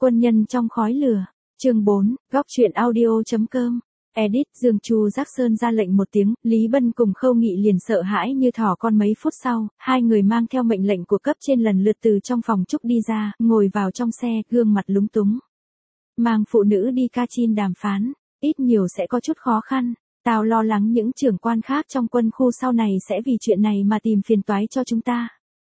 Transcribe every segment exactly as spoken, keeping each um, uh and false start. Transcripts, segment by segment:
Quân nhân trong khói lửa. Chương bốn, góc truyện audio chấm com. Edit, Dương Chu Giác Sơn ra lệnh một tiếng, Lý Bân cùng Khâu Nghị liền sợ hãi như thỏ con. Mấy phút sau, hai người mang theo mệnh lệnh của cấp trên lần lượt từ trong phòng trúc đi ra, ngồi vào trong xe, gương mặt lúng túng. Mang phụ nữ đi Kachin đàm phán, ít nhiều sẽ có chút khó khăn. Tao lo lắng những trưởng quan khác trong quân khu sau này sẽ vì chuyện này mà tìm phiền toái cho chúng ta.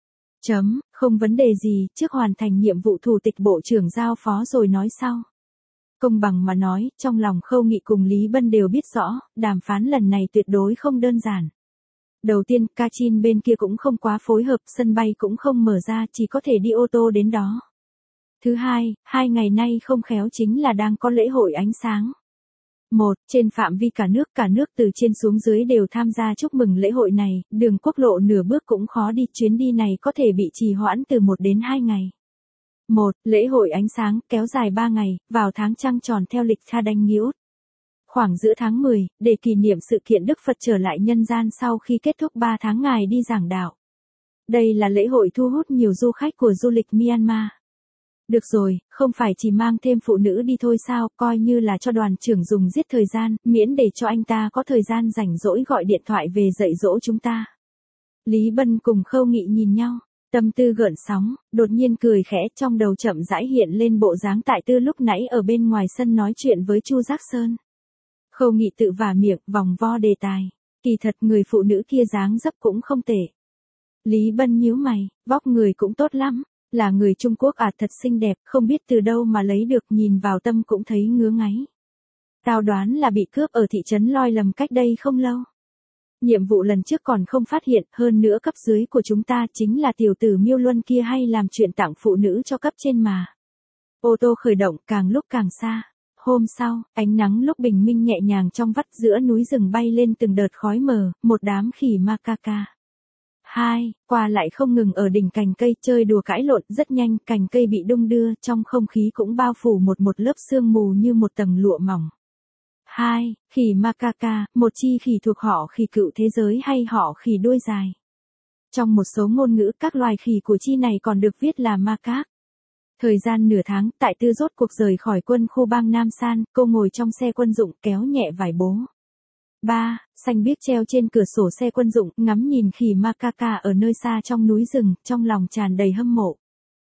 Chấm, không vấn đề gì, trước hoàn thành nhiệm vụ thủ tịch bộ trưởng giao phó rồi nói sau. Công bằng mà nói, trong lòng Khâu Nghị cùng Lý Bân đều biết rõ, đàm phán lần này tuyệt đối không đơn giản. Đầu tiên, Kachin bên kia cũng không quá phối hợp, sân bay cũng không mở ra, chỉ có thể đi ô tô đến đó. Thứ hai, hai ngày nay không khéo chính là đang có lễ hội ánh sáng. Một, trên phạm vi cả nước, cả nước từ trên xuống dưới đều tham gia chúc mừng lễ hội này, đường quốc lộ nửa bước cũng khó đi, chuyến đi này có thể bị trì hoãn từ một đến hai ngày. Một, lễ hội ánh sáng, kéo dài ba ngày, vào tháng trăng tròn theo lịch Tha Đanh Nhiễu. Khoảng giữa tháng mười, để kỷ niệm sự kiện Đức Phật trở lại nhân gian sau khi kết thúc ba tháng Ngài đi giảng đạo. Đây là lễ hội thu hút nhiều du khách của du lịch Myanmar. Được rồi, không phải chỉ mang thêm phụ nữ đi thôi sao, coi như là cho đoàn trưởng dùng giết thời gian, miễn để cho anh ta có thời gian rảnh rỗi gọi điện thoại về dạy dỗ chúng ta. Lý Bân cùng Khâu Nghị nhìn nhau, tâm tư gợn sóng, đột nhiên cười khẽ, trong đầu chậm rãi hiện lên bộ dáng Tại Tư lúc nãy ở bên ngoài sân nói chuyện với Chu Giác Sơn. Khâu Nghị tự vả miệng, vòng vo đề tài, kỳ thật người phụ nữ kia dáng dấp cũng không tệ. Lý Bân nhíu mày, vóc người cũng tốt lắm. Là người Trung Quốc à, thật xinh đẹp, không biết từ đâu mà lấy được, nhìn vào tâm cũng thấy ngứa ngáy. Tao đoán là bị cướp ở thị trấn Loi Lầm cách đây không lâu. Nhiệm vụ lần trước còn không phát hiện, hơn nữa cấp dưới của chúng ta chính là tiểu tử Miêu Luân kia hay làm chuyện tặng phụ nữ cho cấp trên mà. Ô tô khởi động, càng lúc càng xa. Hôm sau, ánh nắng lúc bình minh nhẹ nhàng trong vắt, giữa núi rừng bay lên từng đợt khói mờ, một đám khỉ macaca. Hai, qua lại không ngừng ở đỉnh cành cây chơi đùa cãi lộn, rất nhanh cành cây bị đung đưa, trong không khí cũng bao phủ một một lớp sương mù như một tầng lụa mỏng. Hai, khỉ macaca, một chi khỉ thuộc họ khỉ cựu thế giới hay họ khỉ đuôi dài. Trong một số ngôn ngữ, các loài khỉ của chi này còn được viết là macaque. Thời gian nửa tháng, Tại Tư rốt cuộc rời khỏi quân khu bang Nam San, cô ngồi trong xe quân dụng kéo nhẹ vải bố. Ba, xanh biếc treo trên cửa sổ xe quân dụng, ngắm nhìn khỉ macaca ở nơi xa trong núi rừng, trong lòng tràn đầy hâm mộ.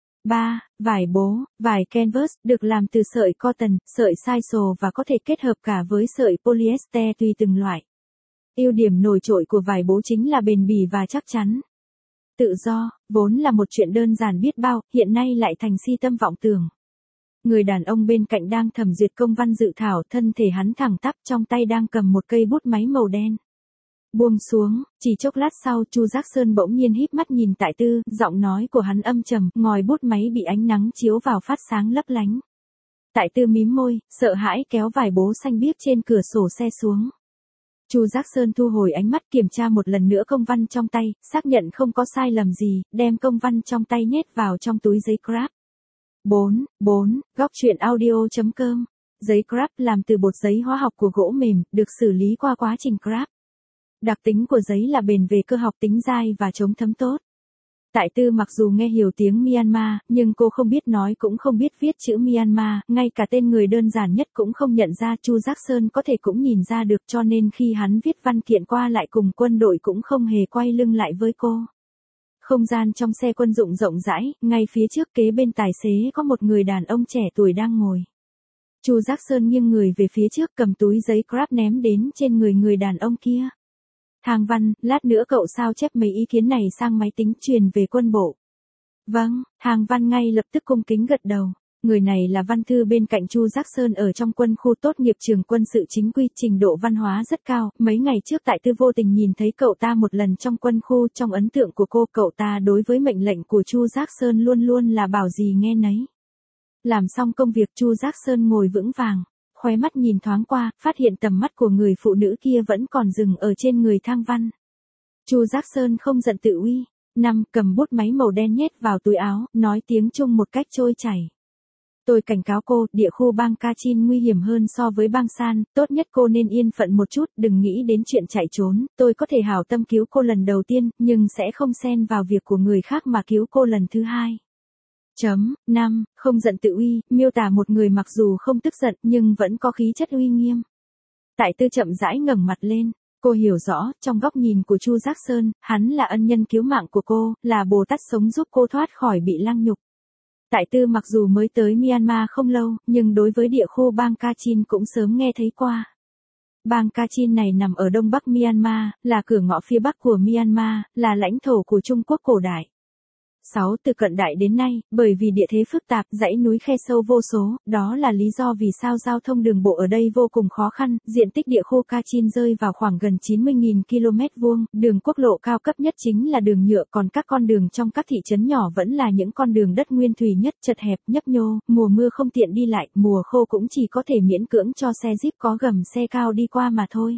Ba, vải bố, vải canvas, được làm từ sợi cotton, sợi sisal và có thể kết hợp cả với sợi polyester tùy từng loại. Ưu điểm nổi trội của vải bố chính là bền bỉ và chắc chắn. Tự do, vốn là một chuyện đơn giản biết bao, hiện nay lại thành si tâm vọng tưởng. Người đàn ông bên cạnh đang thẩm duyệt công văn dự thảo, thân thể hắn thẳng tắp, trong tay đang cầm một cây bút máy màu đen. Buông xuống, chỉ chốc lát sau, Chu Giác Sơn bỗng nhiên híp mắt nhìn Tại Tư, giọng nói của hắn âm trầm, ngòi bút máy bị ánh nắng chiếu vào phát sáng lấp lánh. Tại Tư mím môi, sợ hãi kéo vải bố xanh biếc trên cửa sổ xe xuống. Chu Giác Sơn thu hồi ánh mắt, kiểm tra một lần nữa công văn trong tay, xác nhận không có sai lầm gì, đem công văn trong tay nhét vào trong túi giấy crap. bốn, bốn, góc truyện audio chấm com. Giấy crap làm từ bột giấy hóa học của gỗ mềm, được xử lý qua quá trình crap. Đặc tính của giấy là bền về cơ học, tính dai và chống thấm tốt. Tại Tư mặc dù nghe hiểu tiếng Myanmar, nhưng cô không biết nói cũng không biết viết chữ Myanmar, ngay cả tên người đơn giản nhất cũng không nhận ra. Chu Giác Sơn có thể cũng nhìn ra được, cho nên khi hắn viết văn kiện qua lại cùng quân đội cũng không hề quay lưng lại với cô. Không gian trong xe quân dụng rộng rãi, ngay phía trước kế bên tài xế có một người đàn ông trẻ tuổi đang ngồi. Chu Giác Sơn nghiêng người về phía trước, cầm túi giấy crap ném đến trên người người đàn ông kia. Thang Văn, lát nữa cậu sao chép mấy ý kiến này sang máy tính truyền về quân bộ. Vâng, Thang Văn ngay lập tức cung kính gật đầu. Người này là văn thư bên cạnh Chu Giác Sơn ở trong quân khu, tốt nghiệp trường quân sự chính quy, trình độ văn hóa rất cao. Mấy ngày trước Tại Tư vô tình nhìn thấy cậu ta một lần trong quân khu, trong ấn tượng của cô, cậu ta đối với mệnh lệnh của Chu Giác Sơn luôn luôn là bảo gì nghe nấy. Làm xong công việc, Chu Giác Sơn ngồi vững vàng, khóe mắt nhìn thoáng qua, phát hiện tầm mắt của người phụ nữ kia vẫn còn dừng ở trên người Thang Văn. Chu Giác Sơn không giận tự uy. Năm, cầm bút máy màu đen nhét vào túi áo, nói tiếng Trung một cách trôi chảy. Tôi cảnh cáo cô, địa khu bang Kachin nguy hiểm hơn so với bang San, tốt nhất cô nên yên phận một chút, đừng nghĩ đến chuyện chạy trốn. Tôi có thể hảo tâm cứu cô lần đầu tiên, nhưng sẽ không xen vào việc của người khác mà cứu cô lần thứ hai. Chấm, năm, không giận tự uy, miêu tả một người mặc dù không tức giận nhưng vẫn có khí chất uy nghiêm. Tại Tư chậm rãi ngẩng mặt lên, cô hiểu rõ, trong góc nhìn của Chu Giác Sơn, hắn là ân nhân cứu mạng của cô, là Bồ Tát sống giúp cô thoát khỏi bị lăng nhục. Tại Tư mặc dù mới tới Myanmar không lâu, nhưng đối với địa khu bang Kachin cũng sớm nghe thấy qua. Bang Kachin này nằm ở đông bắc Myanmar, là cửa ngõ phía bắc của Myanmar, là lãnh thổ của Trung Quốc cổ đại. sáu. Từ cận đại đến nay, bởi vì địa thế phức tạp, dãy núi khe sâu vô số, đó là lý do vì sao giao thông đường bộ ở đây vô cùng khó khăn, diện tích địa khu Kachin rơi vào khoảng gần chín mươi nghìn ki lô mét vuông, đường quốc lộ cao cấp nhất chính là đường nhựa, còn các con đường trong các thị trấn nhỏ vẫn là những con đường đất nguyên thủy nhất, chật hẹp, nhấp nhô, mùa mưa không tiện đi lại, mùa khô cũng chỉ có thể miễn cưỡng cho xe jeep có gầm xe cao đi qua mà thôi.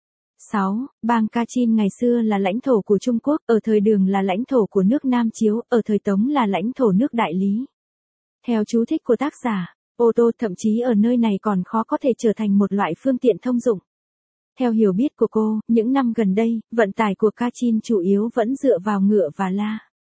sáu. Bang Kachin ngày xưa là lãnh thổ của Trung Quốc, ở thời Đường là lãnh thổ của nước Nam Chiếu, ở thời Tống là lãnh thổ nước Đại Lý. Theo chú thích của tác giả, ô tô thậm chí ở nơi này còn khó có thể trở thành một loại phương tiện thông dụng. Theo hiểu biết của cô, những năm gần đây, vận tải của Kachin chủ yếu vẫn dựa vào ngựa và la.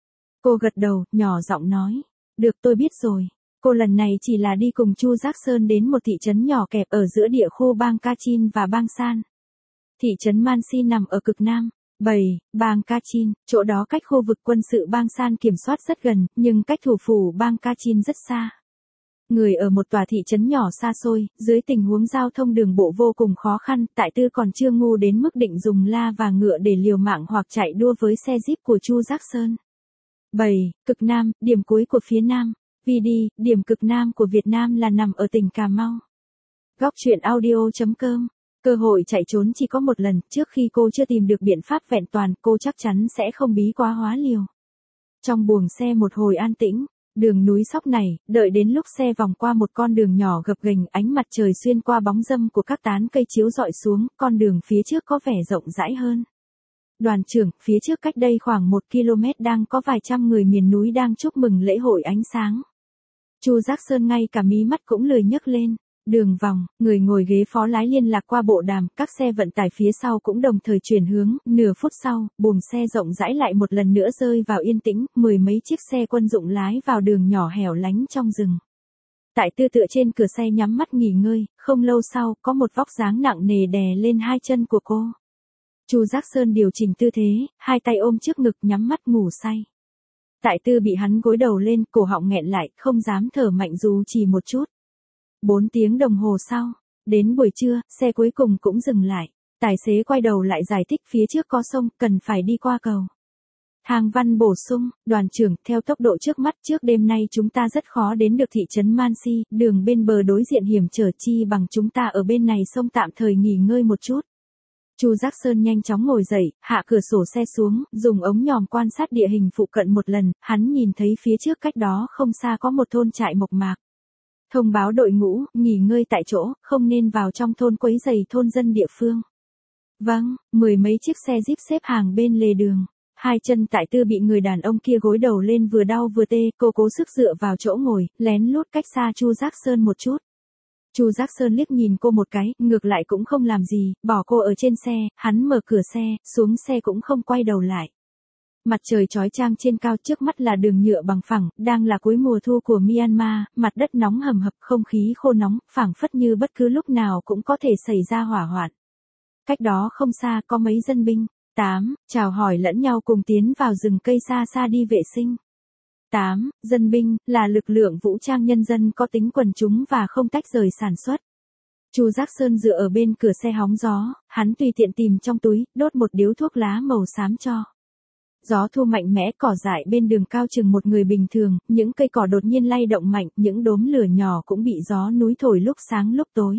Cô gật đầu, nhỏ giọng nói, được tôi biết rồi. Cô lần này chỉ là đi cùng Chu Giác Sơn đến một thị trấn nhỏ kẹp ở giữa địa khu bang Kachin và bang San. Thị trấn Mansi nằm ở cực nam, bảy, bang Kachin, chỗ đó cách khu vực quân sự bang San kiểm soát rất gần, nhưng cách thủ phủ bang Kachin rất xa. Người ở một tòa thị trấn nhỏ xa xôi, dưới tình huống giao thông đường bộ vô cùng khó khăn, Tại Tư còn chưa ngu đến mức định dùng la và ngựa để liều mạng hoặc chạy đua với xe jeep của Chu Giác Sơn. bảy. Cực Nam, điểm cuối của phía Nam. vê đê, điểm cực Nam của Việt Nam là nằm ở tỉnh Cà Mau. Góc truyện audio chấm com. Cơ hội chạy trốn chỉ có một lần, trước khi cô chưa tìm được biện pháp vẹn toàn, cô chắc chắn sẽ không bí quá hóa liều. Trong buồng xe một hồi an tĩnh, đường núi sóc này, đợi đến lúc xe vòng qua một con đường nhỏ gập ghềnh, ánh mặt trời xuyên qua bóng râm của các tán cây chiếu rọi xuống, con đường phía trước có vẻ rộng rãi hơn. Đoàn trưởng, phía trước cách đây khoảng một ki lô mét đang có vài trăm người miền núi đang chúc mừng lễ hội ánh sáng. Chu Giác Sơn ngay cả mí mắt cũng lười nhấc lên. Đường vòng, người ngồi ghế phó lái liên lạc qua bộ đàm, các xe vận tải phía sau cũng đồng thời chuyển hướng, nửa phút sau, buồng xe rộng rãi lại một lần nữa rơi vào yên tĩnh, mười mấy chiếc xe quân dụng lái vào đường nhỏ hẻo lánh trong rừng. Tại Tư tựa trên cửa xe nhắm mắt nghỉ ngơi, không lâu sau, có một vóc dáng nặng nề đè lên hai chân của cô. Chu Giác Sơn điều chỉnh tư thế, hai tay ôm trước ngực nhắm mắt ngủ say. Tại Tư bị hắn gối đầu lên, cổ họng nghẹn lại, không dám thở mạnh dù chỉ một chút. Bốn tiếng đồng hồ sau, đến buổi trưa, xe cuối cùng cũng dừng lại. Tài xế quay đầu lại giải thích phía trước có sông, cần phải đi qua cầu. Thang Văn bổ sung, đoàn trưởng, theo tốc độ trước mắt trước đêm nay chúng ta rất khó đến được thị trấn Mansi, đường bên bờ đối diện hiểm trở, chi bằng chúng ta ở bên này sông tạm thời nghỉ ngơi một chút. Chu Giác Sơn nhanh chóng ngồi dậy, hạ cửa sổ xe xuống, dùng ống nhòm quan sát địa hình phụ cận một lần, hắn nhìn thấy phía trước cách đó không xa có một thôn trại mộc mạc. Thông báo đội ngũ, nghỉ ngơi tại chỗ, không nên vào trong thôn quấy rầy thôn dân địa phương. Vâng, mười mấy chiếc xe jeep xếp hàng bên lề đường. Hai chân Tại Tư bị người đàn ông kia gối đầu lên vừa đau vừa tê, cô cố sức dựa vào chỗ ngồi, lén lút cách xa Chu Giác Sơn một chút. Chu Giác Sơn liếc nhìn cô một cái, ngược lại cũng không làm gì, bỏ cô ở trên xe, hắn mở cửa xe, xuống xe cũng không quay đầu lại. Mặt trời chói chang trên cao, trước mắt là đường nhựa bằng phẳng, đang là cuối mùa thu của Myanmar, mặt đất nóng hầm hập, không khí khô nóng, phảng phất như bất cứ lúc nào cũng có thể xảy ra hỏa hoạn. Cách đó không xa có mấy dân binh. tám. Chào hỏi lẫn nhau cùng tiến vào rừng cây xa xa đi vệ sinh. tám. Dân binh, là lực lượng vũ trang nhân dân có tính quần chúng và không tách rời sản xuất. Chu Giác Sơn dựa ở bên cửa xe hóng gió, hắn tùy tiện tìm trong túi, đốt một điếu thuốc lá màu xám cho. Gió thu mạnh mẽ, cỏ dại bên đường cao chừng một người bình thường, những cây cỏ đột nhiên lay động mạnh, những đốm lửa nhỏ cũng bị gió núi thổi lúc sáng lúc tối.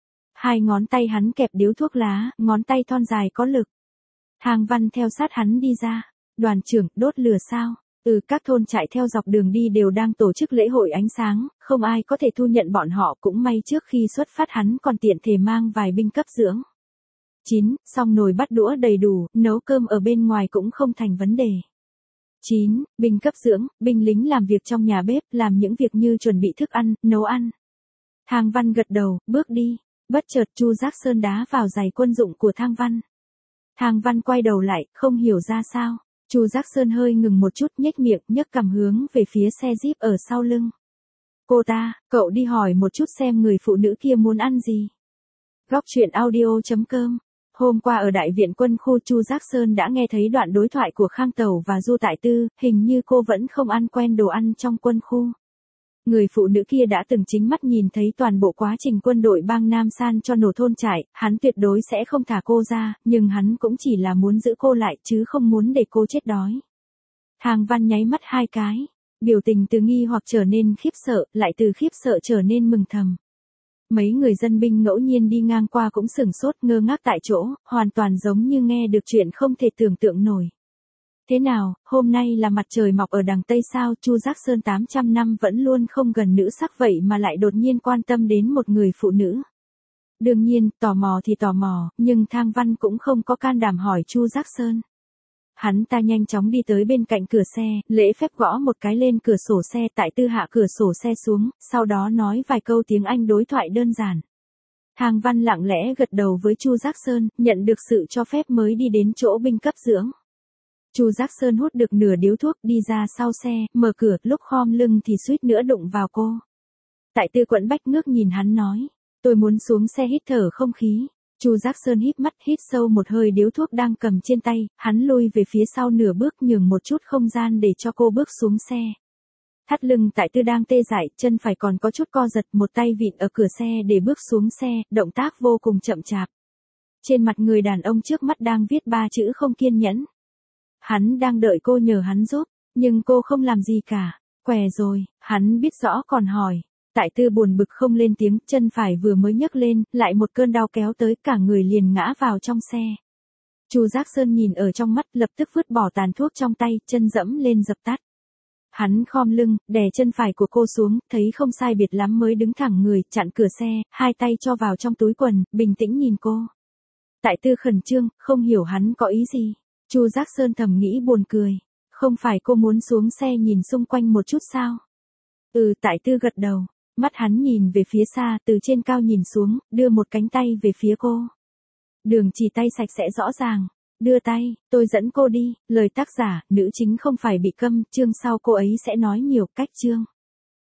Hai ngón tay hắn kẹp điếu thuốc lá, ngón tay thon dài có lực. Thang Văn theo sát hắn đi ra. Đoàn trưởng, đốt lửa sao? Ừ, các thôn trại theo dọc đường đi đều đang tổ chức lễ hội ánh sáng, không ai có thể thu nhận bọn họ, cũng may trước khi xuất phát hắn còn tiện thể mang vài binh cấp dưỡng. chín. Xong nồi bắt đũa đầy đủ, nấu cơm ở bên ngoài cũng không thành vấn đề. chín. Binh cấp dưỡng, binh lính làm việc trong nhà bếp, làm những việc như chuẩn bị thức ăn, nấu ăn. Thang Văn gật đầu, bước đi. Bất chợt Chu Giác Sơn đá vào giày quân dụng của Thang Văn. Thang Văn quay đầu lại, không hiểu ra sao. Chu Giác Sơn hơi ngừng một chút, nhếch miệng, nhấc cằm hướng về phía xe Jeep ở sau lưng. Cô ta, cậu đi hỏi một chút xem người phụ nữ kia muốn ăn gì. Góc truyện audio chấm com. Hôm qua ở Đại viện Quân khu, Chu Giác Sơn đã nghe thấy đoạn đối thoại của Khang Tẩu và Du Tại Tư, hình như cô vẫn không ăn quen đồ ăn trong quân khu. Người phụ nữ kia đã từng chính mắt nhìn thấy toàn bộ quá trình quân đội bang Nam San cho nổ thôn trại, hắn tuyệt đối sẽ không thả cô ra, nhưng hắn cũng chỉ là muốn giữ cô lại chứ không muốn để cô chết đói. Thang Văn nháy mắt hai cái, biểu tình từ nghi hoặc trở nên khiếp sợ, lại từ khiếp sợ trở nên mừng thầm. Mấy người dân binh ngẫu nhiên đi ngang qua cũng sửng sốt, ngơ ngác tại chỗ, hoàn toàn giống như nghe được chuyện không thể tưởng tượng nổi. Thế nào, hôm nay là mặt trời mọc ở đằng Tây sao? Chu Giác Sơn tám trăm năm vẫn luôn không gần nữ sắc vậy mà lại đột nhiên quan tâm đến một người phụ nữ. Đương nhiên, tò mò thì tò mò, nhưng Thang Văn cũng không có can đảm hỏi Chu Giác Sơn. Hắn ta nhanh chóng đi tới bên cạnh cửa xe, lễ phép gõ một cái lên cửa sổ xe. Tại Tư hạ cửa sổ xe xuống, sau đó nói vài câu tiếng Anh đối thoại đơn giản. Thang Văn lặng lẽ gật đầu với Chu Giác Sơn, nhận được sự cho phép mới đi đến chỗ binh cấp dưỡng. Chu Giác Sơn hút được nửa điếu thuốc, đi ra sau xe, mở cửa, lúc khom lưng thì suýt nữa đụng vào cô. Tại Tư quẫn bách ngước nhìn hắn nói, tôi muốn xuống xe hít thở không khí. Chu Giác Sơn híp mắt, hít sâu một hơi điếu thuốc đang cầm trên tay, hắn lui về phía sau nửa bước, nhường một chút không gian để cho cô bước xuống xe. Thắt lưng Tại Tư đang tê dại, chân phải còn có chút co giật, một tay vịn ở cửa xe để bước xuống xe, động tác vô cùng chậm chạp. Trên mặt người đàn ông trước mắt đang viết ba chữ không kiên nhẫn. Hắn đang đợi cô nhờ hắn giúp, nhưng cô không làm gì cả. Què rồi, hắn biết rõ còn hỏi. Tại Tư buồn bực không lên tiếng, chân phải vừa mới nhấc lên, lại một cơn đau kéo tới, cả người liền ngã vào trong xe. Chu Giác Sơn nhìn ở trong mắt, lập tức vứt bỏ tàn thuốc trong tay, chân dẫm lên dập tắt. Hắn khom lưng, đè chân phải của cô xuống, thấy không sai biệt lắm mới đứng thẳng người, chặn cửa xe, hai tay cho vào trong túi quần, bình tĩnh nhìn cô. Tại Tư khẩn trương, không hiểu hắn có ý gì. Chu Giác Sơn thầm nghĩ buồn cười. Không phải cô muốn xuống xe nhìn xung quanh một chút sao? Ừ, Tại Tư gật đầu. Mắt hắn nhìn về phía xa, từ trên cao nhìn xuống, đưa một cánh tay về phía cô. Đường chỉ tay sạch sẽ rõ ràng. Đưa tay, tôi dẫn cô đi. Lời tác giả, nữ chính không phải bị câm, chương sau cô ấy sẽ nói nhiều cách chương.